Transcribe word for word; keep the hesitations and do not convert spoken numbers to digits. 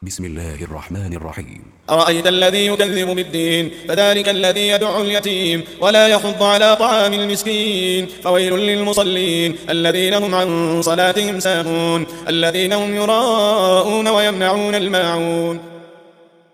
بسم الله الرحمن الرحيم. أرأيت الذي يكذب بالدين فذلك الذي يدعو اليتيم ولا يحض على طعام المسكين. فويل للمصلين الذين هم عن صلاتهم ساهون الذين هم يراءون ويمنعون الماعون.